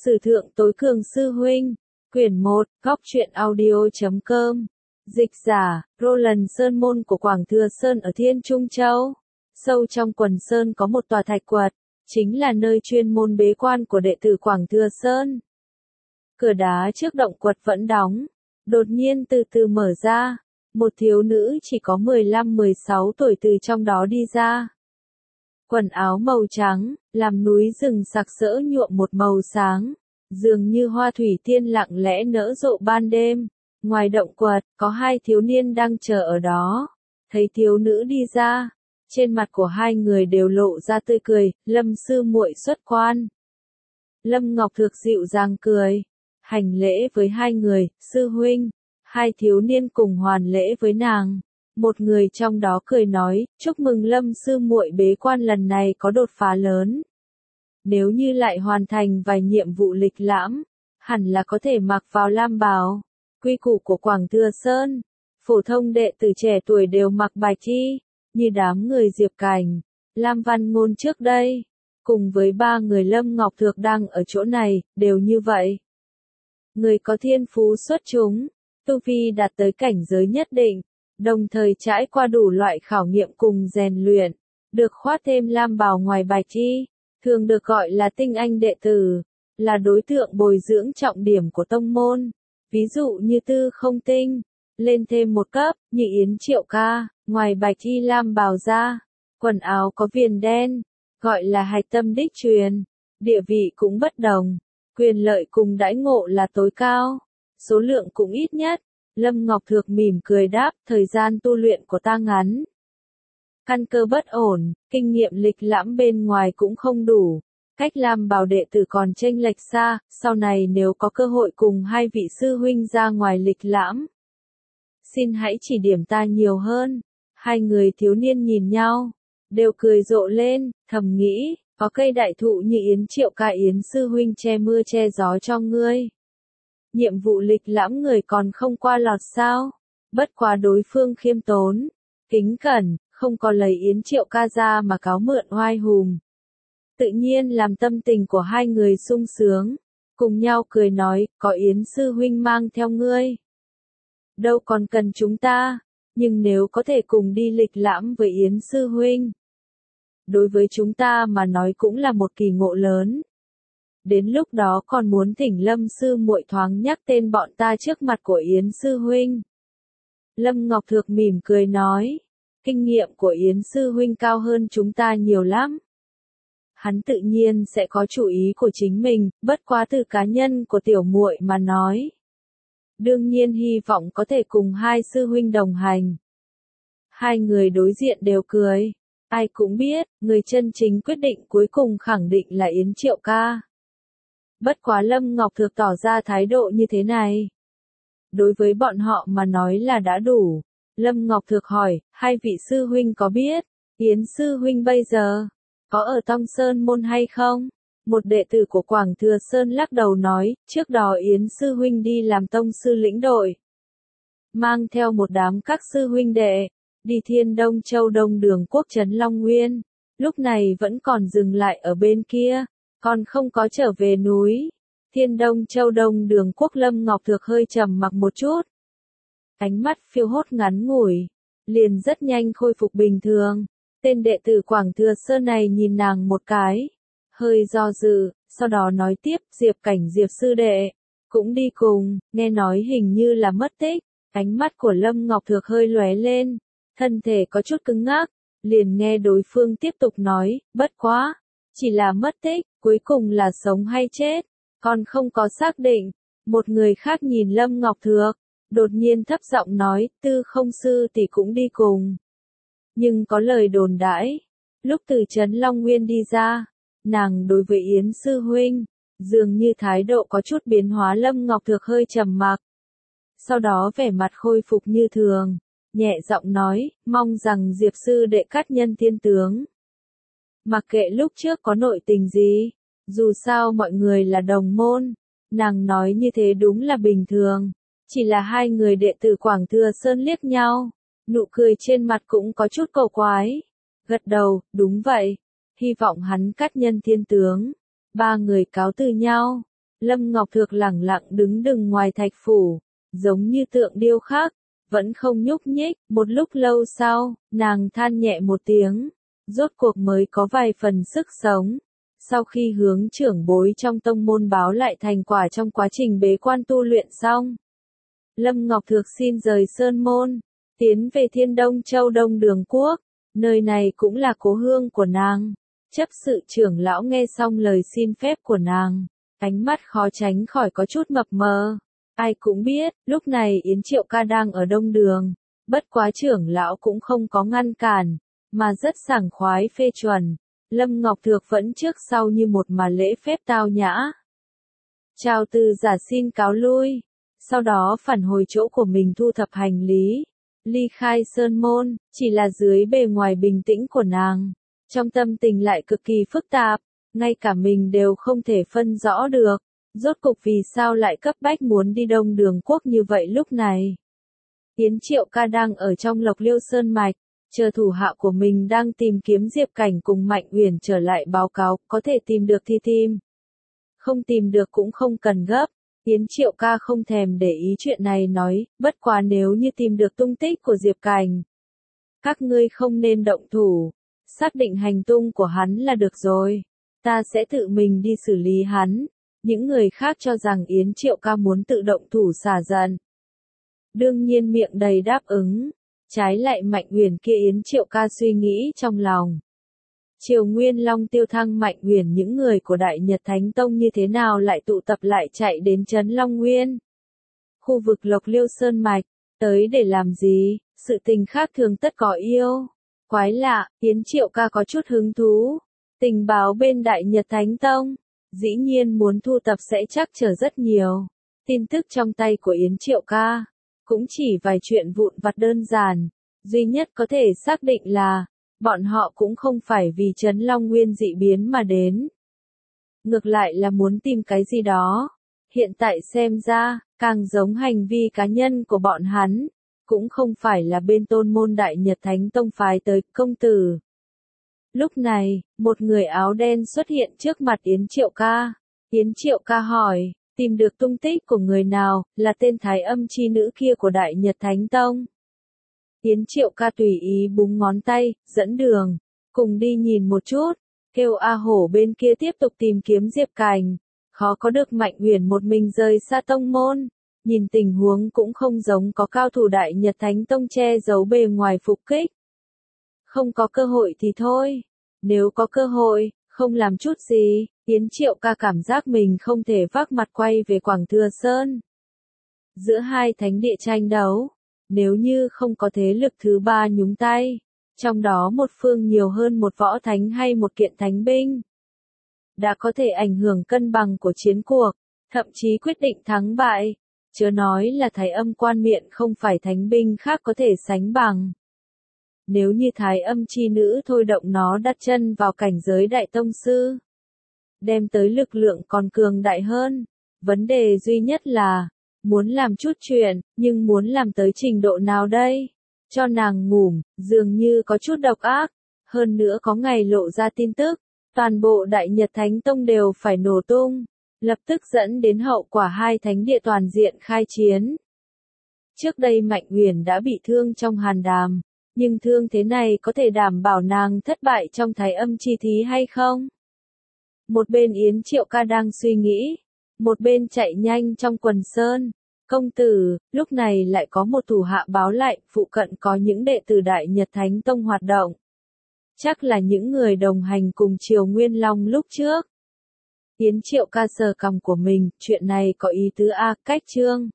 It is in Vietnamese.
Sử thượng tối cường sư huynh, quyển 1, góc truyện audio.com, dịch giả, Roland Sơn môn của Quảng Thừa Sơn ở Thiên Trung Châu. Sâu trong quần sơn có một tòa thạch quật, chính là nơi chuyên môn bế quan của đệ tử Quảng Thừa Sơn. Cửa đá trước động quật vẫn đóng, đột nhiên từ từ mở ra, một thiếu nữ chỉ có 15-16 tuổi từ trong đó đi ra. Quần áo màu trắng, làm núi rừng sặc sỡ nhuộm một màu sáng, dường như hoa thủy tiên lặng lẽ nở rộ ban đêm. Ngoài động quật, có hai thiếu niên đang chờ ở đó. Thấy thiếu nữ đi ra, trên mặt của hai người đều lộ ra tươi cười. Lâm sư muội xuất quan. Lâm Ngọc Thược dịu dàng cười, hành lễ với hai người. Sư huynh. Hai thiếu niên cùng hoàn lễ với nàng. Một người trong đó cười nói, chúc mừng Lâm sư muội bế quan lần này có đột phá lớn. Nếu như lại hoàn thành vài nhiệm vụ lịch lãm, hẳn là có thể mặc vào lam bào. Quy củ của Quảng Thừa Sơn, phổ thông đệ tử trẻ tuổi đều mặc bạch y, như đám người Diệp Cảnh, Lam Văn Ngôn trước đây, cùng với ba người Lâm Ngọc Thược đang ở chỗ này, đều như vậy. Người có thiên phú xuất chúng, tu vi đạt tới cảnh giới nhất định, đồng thời trải qua đủ loại khảo nghiệm cùng rèn luyện, được khoác thêm lam bào ngoài bạch y, thường được gọi là tinh anh đệ tử, là đối tượng bồi dưỡng trọng điểm của tông môn. Ví dụ như Tư Không Tinh, lên thêm một cấp, như Yến Triệu Ca, ngoài bạch y lam bào ra, quần áo có viền đen, gọi là hạch tâm đích truyền, địa vị cũng bất đồng, quyền lợi cùng đãi ngộ là tối cao, số lượng cũng ít nhất. Lâm Ngọc Thược mỉm cười đáp, thời gian tu luyện của ta ngắn. Căn cơ bất ổn, kinh nghiệm lịch lãm bên ngoài cũng không đủ. Cách làm bảo đệ tử còn chênh lệch xa, sau này nếu có cơ hội cùng hai vị sư huynh ra ngoài lịch lãm. Xin hãy chỉ điểm ta nhiều hơn. Hai người thiếu niên nhìn nhau, đều cười rộ lên, thầm nghĩ, có cây đại thụ như Yến Triệu Ca Yến sư huynh che mưa che gió cho ngươi. Nhiệm vụ lịch lãm người còn không qua lọt sao? Bất quá đối phương khiêm tốn, kính cẩn, không có lấy Yến Triệu Ca ra mà cáo mượn oai hùm. Tự nhiên làm tâm tình của hai người sung sướng, cùng nhau cười nói, có Yến sư huynh mang theo ngươi. Đâu còn cần chúng ta, nhưng nếu có thể cùng đi lịch lãm với Yến sư huynh. Đối với chúng ta mà nói cũng là một kỳ ngộ lớn. Đến lúc đó còn muốn thỉnh Lâm sư muội thoáng nhắc tên bọn ta trước mặt của Yến sư huynh. Lâm Ngọc Thược mỉm cười nói, kinh nghiệm của Yến sư huynh cao hơn chúng ta nhiều lắm. Hắn tự nhiên sẽ có chủ ý của chính mình, bất quá từ cá nhân của tiểu muội mà nói. Đương nhiên hy vọng có thể cùng hai sư huynh đồng hành. Hai người đối diện đều cười. Ai cũng biết, người chân chính quyết định cuối cùng khẳng định là Yến Triệu Ca. Bất quá Lâm Ngọc Thược tỏ ra thái độ như thế này. Đối với bọn họ mà nói là đã đủ. Lâm Ngọc Thược hỏi, hai vị sư huynh có biết, Yến sư huynh bây giờ, có ở Tông Sơn môn hay không? Một đệ tử của Quảng Thừa Sơn lắc đầu nói, trước đó Yến sư huynh đi làm tông sư lĩnh đội. Mang theo một đám các sư huynh đệ, đi Thiên Đông Châu Đông Đường Quốc trấn Long Nguyên. Lúc này vẫn còn dừng lại ở bên kia, còn không có trở về núi. Thiên Đông Châu Đông Đường Quốc. Lâm Ngọc Thược hơi trầm mặc một chút. Ánh mắt phiêu hốt ngắn ngủi, liền rất nhanh khôi phục bình thường. Tên đệ tử Quảng Thừa Sơn này nhìn nàng một cái, hơi do dự, sau đó nói tiếp, Diệp Cảnh Diệp sư đệ, cũng đi cùng, nghe nói hình như là mất tích. Ánh mắt của Lâm Ngọc Thược hơi lóe lên, thân thể có chút cứng ngắc, liền nghe đối phương tiếp tục nói, bất quá, chỉ là mất tích, cuối cùng là sống hay chết, còn không có xác định. Một người khác nhìn Lâm Ngọc Thược, đột nhiên thấp giọng nói, Tư Không sư tỷ cũng đi cùng. Nhưng có lời đồn đãi, lúc từ trấn Long Nguyên đi ra, nàng đối với Yến sư huynh, dường như thái độ có chút biến hóa. Lâm Ngọc Thược hơi trầm mặc. Sau đó vẻ mặt khôi phục như thường, nhẹ giọng nói, mong rằng Diệp sư đệ cát nhân thiên tướng. Mặc kệ lúc trước có nội tình gì, dù sao mọi người là đồng môn, nàng nói như thế đúng là bình thường. Chỉ là hai người đệ tử Quảng Thừa Sơn liếc nhau, nụ cười trên mặt cũng có chút cầu quái. Gật đầu, đúng vậy, hy vọng hắn cát nhân thiên tướng. Ba người cáo từ nhau. Lâm Ngọc Thược lẳng lặng đứng đằng ngoài thạch phủ, giống như tượng điêu khắc, vẫn không nhúc nhích. Một lúc lâu sau, nàng than nhẹ một tiếng, rốt cuộc mới có vài phần sức sống. Sau khi hướng trưởng bối trong tông môn báo lại thành quả trong quá trình bế quan tu luyện xong, Lâm Ngọc Thược xin rời Sơn Môn, tiến về Thiên Đông Châu Đông Đường Quốc, nơi này cũng là cố hương của nàng. Chấp sự trưởng lão nghe xong lời xin phép của nàng, ánh mắt khó tránh khỏi có chút mập mờ. Ai cũng biết, lúc này Yến Triệu Ca đang ở Đông Đường, bất quá trưởng lão cũng không có ngăn cản, mà rất sảng khoái phê chuẩn. Lâm Ngọc Thược vẫn trước sau như một mà lễ phép tao nhã. Chào từ giả xin cáo lui, sau đó phản hồi chỗ của mình thu thập hành lý, ly khai Sơn Môn. Chỉ là dưới bề ngoài bình tĩnh của nàng, trong tâm tình lại cực kỳ phức tạp, ngay cả mình đều không thể phân rõ được. Rốt cục vì sao lại cấp bách muốn đi Đông Đường Quốc như vậy lúc này? Yến Triệu Ca đang ở trong Lộc Liêu Sơn Mạch, chờ thủ hạ của mình đang tìm kiếm Diệp Cảnh cùng Mạnh Uyển trở lại báo cáo, có thể tìm được thì tìm. Không tìm được cũng không cần gấp. Yến Triệu Ca không thèm để ý chuyện này nói, bất quá nếu như tìm được tung tích của Diệp Cảnh, các ngươi không nên động thủ, xác định hành tung của hắn là được rồi, ta sẽ tự mình đi xử lý hắn. Những người khác cho rằng Yến Triệu Ca muốn tự động thủ xả giận, đương nhiên miệng đầy đáp ứng. Trái lại Mạnh Uyển kia, Yến Triệu Ca suy nghĩ trong lòng. Triều Nguyên Long Tiêu Thăng Mạnh Uyển những người của Đại Nhật Thánh Tông như thế nào lại tụ tập lại chạy đến Trấn Long Nguyên, khu vực Lộc Liêu Sơn Mạch, tới để làm gì? Sự tình khác thường tất có yêu. Quái lạ, Yến Triệu Ca có chút hứng thú. Tình báo bên Đại Nhật Thánh Tông, dĩ nhiên muốn thu tập sẽ chắc trở rất nhiều. Tin tức trong tay của Yến Triệu Ca, cũng chỉ vài chuyện vụn vặt đơn giản. Duy nhất có thể xác định là, bọn họ cũng không phải vì Trấn Long Nguyên dị biến mà đến. Ngược lại là muốn tìm cái gì đó. Hiện tại xem ra, càng giống hành vi cá nhân của bọn hắn, cũng không phải là bên tôn môn Đại Nhật Thánh Tông phái tới. Công tử. Lúc này, một người áo đen xuất hiện trước mặt Yến Triệu Ca. Yến Triệu Ca hỏi, tìm được tung tích của người nào, là tên Thái Âm chi nữ kia của Đại Nhật Thánh Tông. Yến Triệu Ca tùy ý búng ngón tay, dẫn đường, cùng đi nhìn một chút, kêu A Hổ bên kia tiếp tục tìm kiếm Diệp Cảnh. Khó có được Mạnh Uyển một mình rời xa tông môn, nhìn tình huống cũng không giống có cao thủ Đại Nhật Thánh Tông che giấu bề ngoài phục kích. Không có cơ hội thì thôi, nếu có cơ hội, không làm chút gì. Yến Triệu Ca cảm giác mình không thể vác mặt quay về Quảng Thừa Sơn. Giữa hai thánh địa tranh đấu, nếu như không có thế lực thứ ba nhúng tay, trong đó một phương nhiều hơn một võ thánh hay một kiện thánh binh, đã có thể ảnh hưởng cân bằng của chiến cuộc, thậm chí quyết định thắng bại. Chớ nói là Thái Âm quan miện không phải thánh binh khác có thể sánh bằng. Nếu như Thái Âm chi nữ thôi động nó đặt chân vào cảnh giới đại tông sư, đem tới lực lượng còn cường đại hơn. Vấn đề duy nhất là, muốn làm chút chuyện, nhưng muốn làm tới trình độ nào đây? Cho nàng ngủm, dường như có chút độc ác. Hơn nữa có ngày lộ ra tin tức, toàn bộ Đại Nhật Thánh Tông đều phải nổ tung, lập tức dẫn đến hậu quả hai thánh địa toàn diện khai chiến. Trước đây Mạnh Uyển đã bị thương trong hàn đàm, nhưng thương thế này có thể đảm bảo nàng thất bại trong Thái Âm chi thí hay không? Một bên Yến Triệu Ca đang suy nghĩ, một bên chạy nhanh trong quần sơn. Công tử, lúc này lại có một thủ hạ báo lại, phụ cận có những đệ tử Đại Nhật Thánh Tông hoạt động. Chắc là những người đồng hành cùng Triều Nguyên Long lúc trước. Yến Triệu Ca sờ cằm của mình, chuyện này có ý tứ a, cách chương.